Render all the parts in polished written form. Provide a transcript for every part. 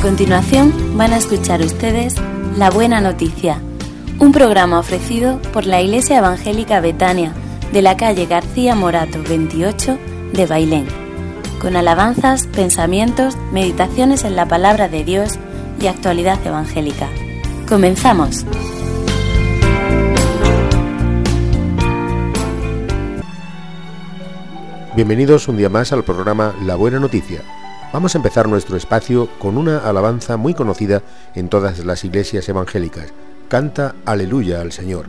continuación van a escuchar ustedes La Buena Noticia, un programa ofrecido por la Iglesia Evangélica Betania de la calle García Morato 28 de Bailén, con alabanzas, pensamientos, meditaciones en la palabra de Dios y actualidad evangélica. ¡Comenzamos! Bienvenidos un día más al programa La Buena Noticia. Vamos a empezar nuestro espacio con una alabanza muy conocida en todas las iglesias evangélicas. Canta Aleluya al Señor.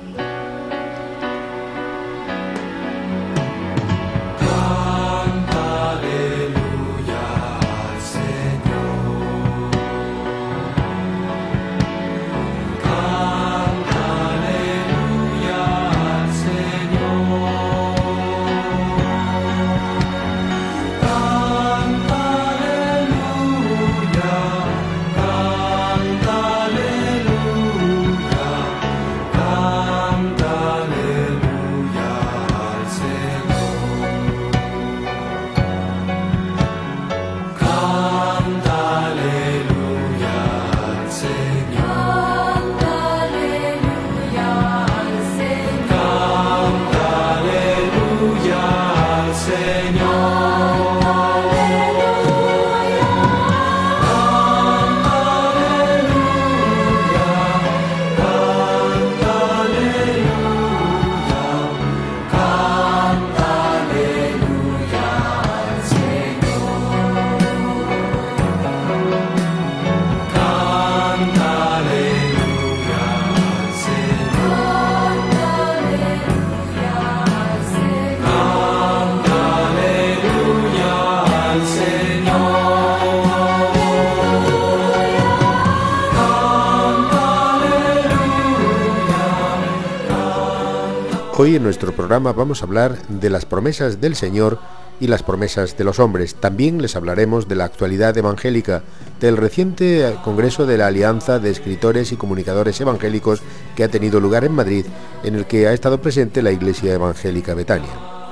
Hoy en nuestro programa vamos a hablar de las promesas del Señor y las promesas de los hombres. También les hablaremos de la actualidad evangélica, del reciente Congreso de la Alianza de Escritores y Comunicadores Evangélicos que ha tenido lugar en Madrid, en el que ha estado presente la Iglesia Evangélica Betania.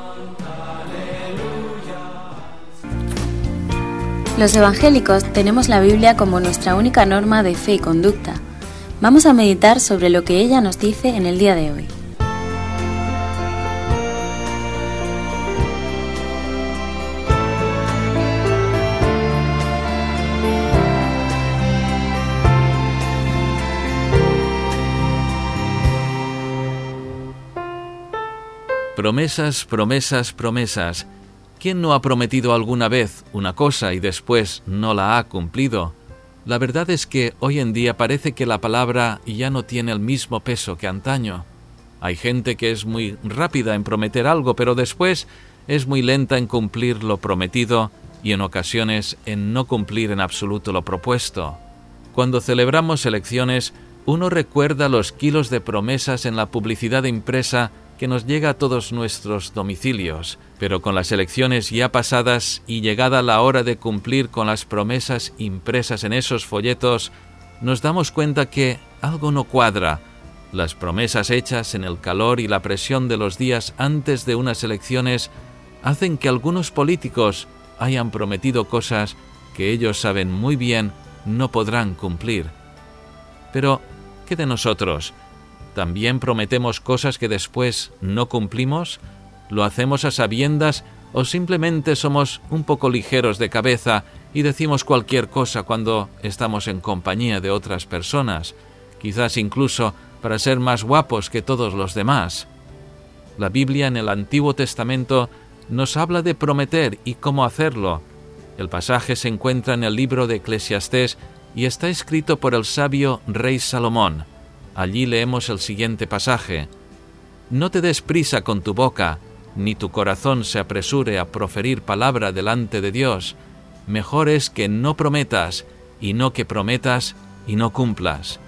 Los evangélicos tenemos la Biblia como nuestra única norma de fe y conducta. Vamos a meditar sobre lo que ella nos dice en el día de hoy. Promesas, promesas, promesas. ¿Quién no ha prometido alguna vez una cosa y después no la ha cumplido? La verdad es que hoy en día parece que la palabra ya no tiene el mismo peso que antaño. Hay gente que es muy rápida en prometer algo, pero después es muy lenta en cumplir lo prometido y en ocasiones en no cumplir en absoluto lo propuesto. Cuando celebramos elecciones, uno recuerda los kilos de promesas en la publicidad impresa que nos llega a todos nuestros domicilios, pero con las elecciones ya pasadas y llegada la hora de cumplir con las promesas impresas en esos folletos, nos damos cuenta que algo no cuadra. Las promesas hechas en el calor y la presión de los días antes de unas elecciones hacen que algunos políticos hayan prometido cosas que ellos saben muy bien no podrán cumplir. Pero, ¿qué de nosotros? ¿También prometemos cosas que después no cumplimos? ¿Lo hacemos a sabiendas o simplemente somos un poco ligeros de cabeza y decimos cualquier cosa cuando estamos en compañía de otras personas, quizás incluso para ser más guapos que todos los demás? La Biblia en el Antiguo Testamento nos habla de prometer y cómo hacerlo. El pasaje se encuentra en el libro de Eclesiastés y está escrito por el sabio rey Salomón. Allí leemos el siguiente pasaje: No te des prisa con tu boca, ni tu corazón se apresure a proferir palabra delante de Dios. Mejor es que no prometas, y no que prometas y no cumplas.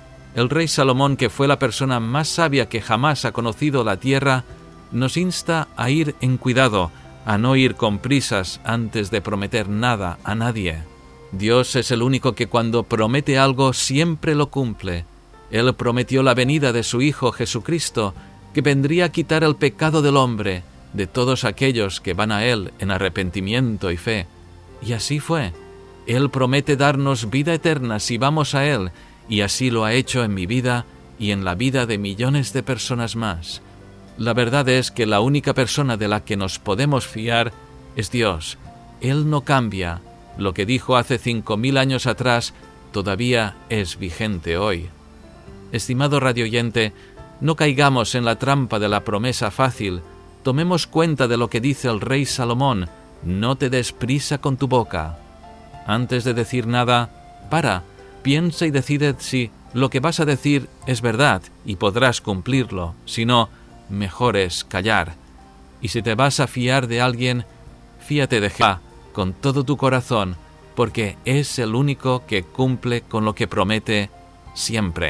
El rey Salomón, que fue la persona más sabia que jamás ha conocido la tierra, nos insta a ir en cuidado, a no ir con prisas antes de prometer nada a nadie. Dios es el único que cuando promete algo siempre lo cumple. Él prometió la venida de su Hijo Jesucristo, que vendría a quitar el pecado del hombre, de todos aquellos que van a Él en arrepentimiento y fe. Y así fue. Él promete darnos vida eterna si vamos a Él, y así lo ha hecho en mi vida y en la vida de millones de personas más. La verdad es que la única persona de la que nos podemos fiar es Dios. Él no cambia. Lo que dijo hace 5000 años atrás todavía es vigente hoy. Estimado radioyente, no caigamos en la trampa de la promesa fácil. Tomemos cuenta de lo que dice el rey Salomón: no te des prisa con tu boca. Antes de decir nada, para, piensa y decide si lo que vas a decir es verdad y podrás cumplirlo. Si no, mejor es callar. Y si te vas a fiar de alguien, fíate de Jehová con todo tu corazón, porque es el único que cumple con lo que promete siempre.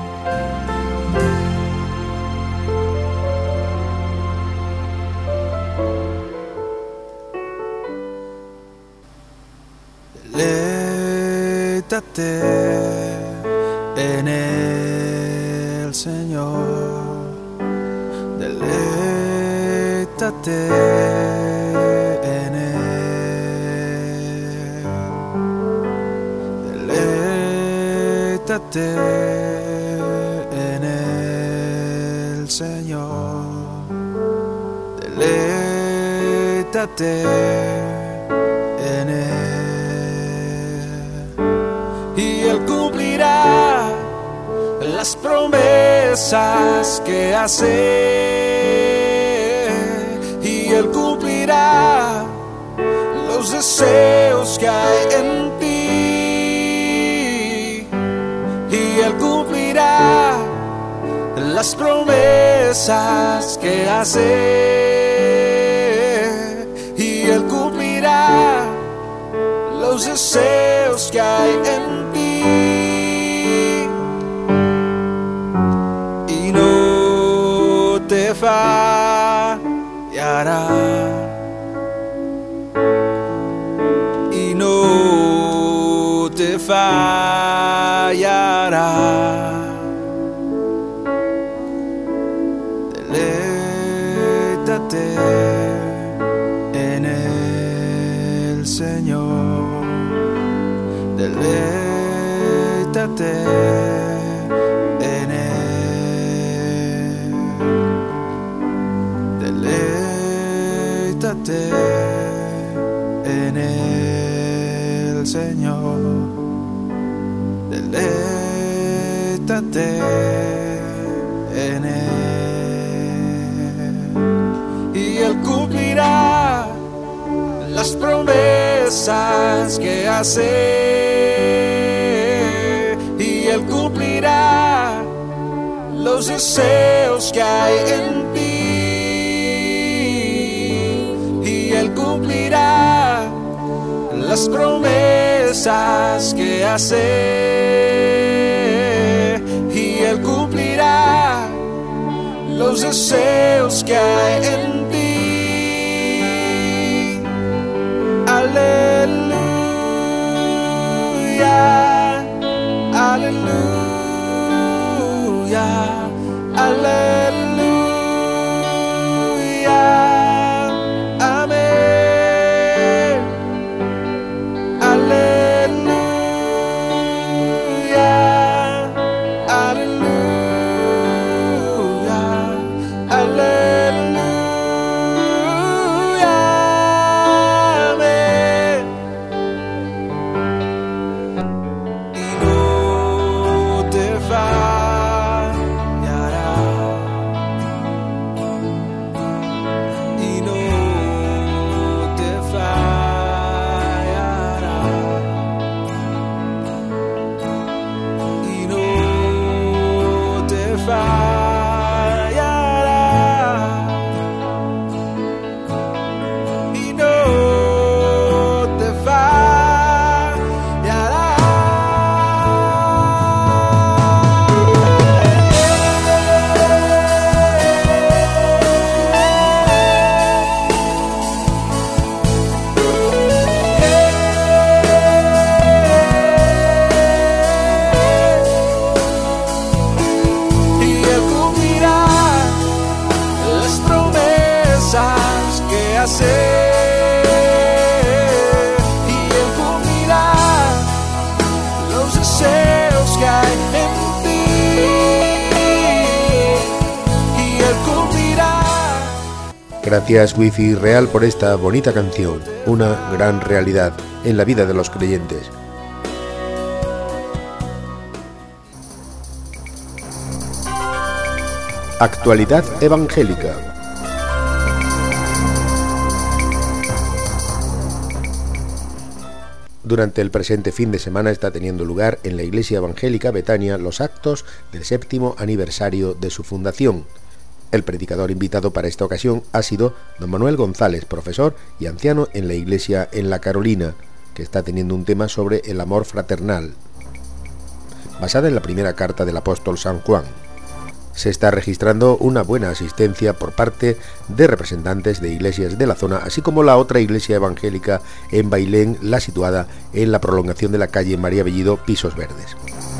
Deleítate en el Señor, deleítate en Él, deleítate en el Señor, deleítate en Él. Y Él cumplirá las promesas que hace, y Él cumplirá los deseos que hay en ti, y Él cumplirá las promesas que hace, y Él cumplirá los deseos que hay en ti, y no te fallará, y no te fallará. Deleítate en el Señor, deleítate en Él, deleítate en el Señor, deleítate en Él, y Él cumplirá las promesas que hace, y Él cumplirá los deseos que hay en ti, y Él cumplirá las promesas que hace, y Él cumplirá los deseos que hay en ti. Aleluya, aleluya, aleluya, amén. Aleluya, aleluya, aleluya. hacer, y Él cumplirá Gracias Wi-Fi Real por esta bonita canción, una gran realidad en la vida de los creyentes. Actualidad evangélica. Durante el presente fin de semana está teniendo lugar en la Iglesia Evangélica Betania los actos del 7º aniversario de su fundación. El predicador invitado para esta ocasión ha sido don Manuel González, profesor y anciano en la Iglesia en La Carolina, que está teniendo un tema sobre el amor fraternal, basada en la primera carta del apóstol San Juan. Se está registrando una buena asistencia por parte de representantes de iglesias de la zona, así como la otra iglesia evangélica en Bailén, la situada en la prolongación de la calle María Bellido, Pisos Verdes.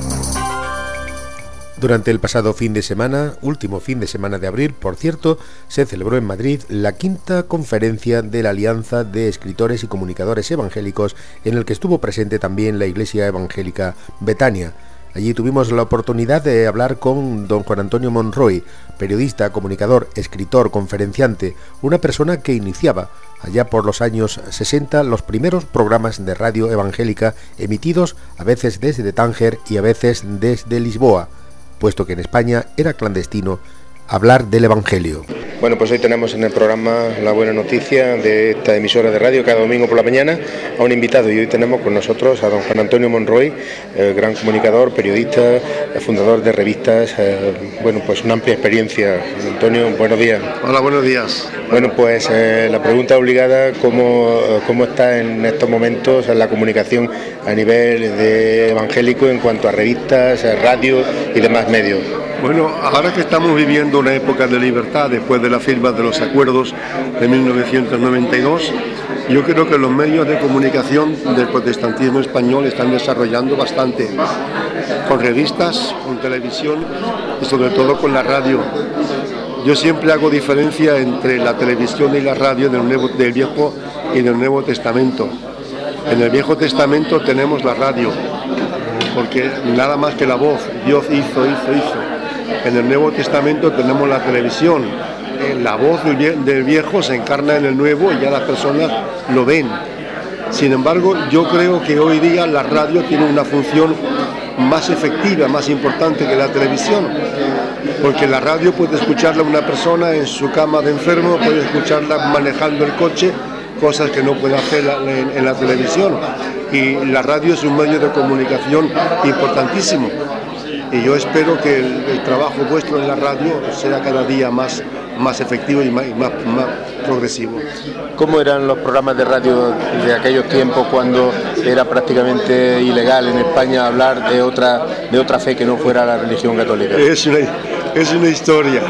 Durante el pasado fin de semana, último fin de semana de abril, por cierto, se celebró en Madrid la 5ª conferencia de la Alianza de Escritores y Comunicadores Evangélicos, en el que estuvo presente también la Iglesia Evangélica Betania. Allí tuvimos la oportunidad de hablar con don Juan Antonio Monroy, periodista, comunicador, escritor, conferenciante, una persona que iniciaba allá por los años 60 los primeros programas de radio evangélica emitidos a veces desde Tánger y a veces desde Lisboa, puesto que en España era clandestino hablar del Evangelio. Bueno, pues hoy tenemos en el programa la buena noticia de esta emisora de radio cada domingo por la mañana a un invitado, y hoy tenemos con nosotros a don Juan Antonio Monroy, gran comunicador, periodista, fundador de revistas, bueno, pues una amplia experiencia. Antonio, buenos días. Hola, buenos días. Bueno, pues la pregunta obligada, ¿cómo está en estos momentos la comunicación a nivel de evangélico en cuanto a revistas, radio y demás medios? Bueno, ahora que estamos viviendo una época de libertad después de la firma de los acuerdos de 1992, yo creo que los medios de comunicación del protestantismo español están desarrollando bastante, con revistas, con televisión y sobre todo con la radio. Yo siempre hago diferencia entre la televisión y la radio del Viejo y del Nuevo Testamento. En el Viejo Testamento tenemos la radio, porque nada más que la voz, Dios hizo. En el Nuevo Testamento tenemos la televisión, la voz del Viejo se encarna en el Nuevo y ya las personas lo ven. Sin embargo, yo creo que hoy día la radio tiene una función más efectiva, más importante que la televisión, porque la radio puede escucharla una persona en su cama de enfermo, puede escucharla manejando el coche, cosas que no puede hacer en la televisión, y la radio es un medio de comunicación importantísimo. Y yo espero que el trabajo vuestro en la radio sea cada día más efectivo y más progresivo. ¿Cómo eran los programas de radio de aquellos tiempos cuando era prácticamente ilegal en España hablar de otra fe que no fuera la religión católica? Es una historia.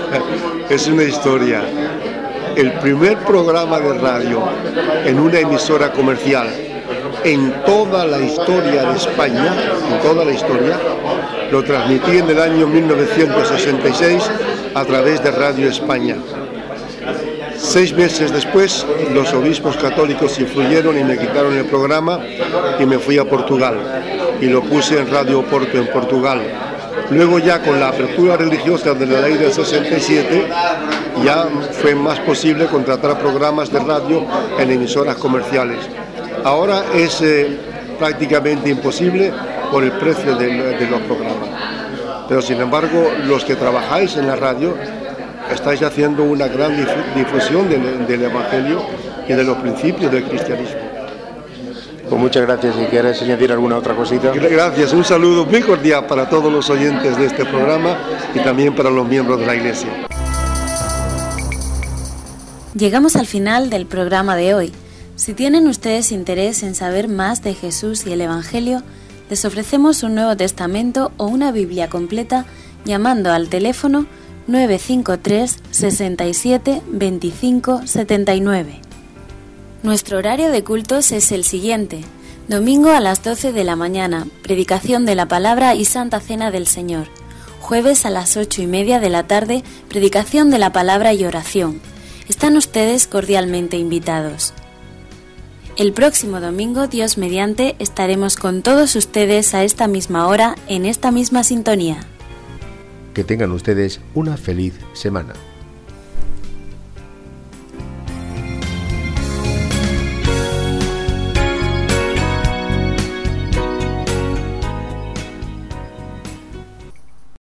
El primer programa de radio en una emisora comercial en toda la historia de España, lo transmití en el año 1966 a través de Radio España. 6 meses después, los obispos católicos influyeron y me quitaron el programa y me fui a Portugal y lo puse en Radio Oporto en Portugal. Luego ya con la apertura religiosa de la ley del 67 ya fue más posible contratar programas de radio en emisoras comerciales. Ahora es prácticamente imposible por el precio de los programas. Pero sin embargo, los que trabajáis en la radio estáis haciendo una gran difusión del Evangelio y de los principios del cristianismo. Pues muchas gracias. Si quieres añadir alguna otra cosita. Gracias. Un saludo muy cordial para todos los oyentes de este programa y también para los miembros de la Iglesia. Llegamos al final del programa de hoy. Si tienen ustedes interés en saber más de Jesús y el Evangelio, les ofrecemos un Nuevo Testamento o una Biblia completa llamando al teléfono 953 67 25 79. Nuestro horario de cultos es el siguiente: domingo a las 12 de la mañana, predicación de la palabra y Santa Cena del Señor; jueves a las 8:30 de la tarde, predicación de la palabra y oración. Están ustedes cordialmente invitados. El próximo domingo, Dios mediante, estaremos con todos ustedes a esta misma hora, en esta misma sintonía. Que tengan ustedes una feliz semana.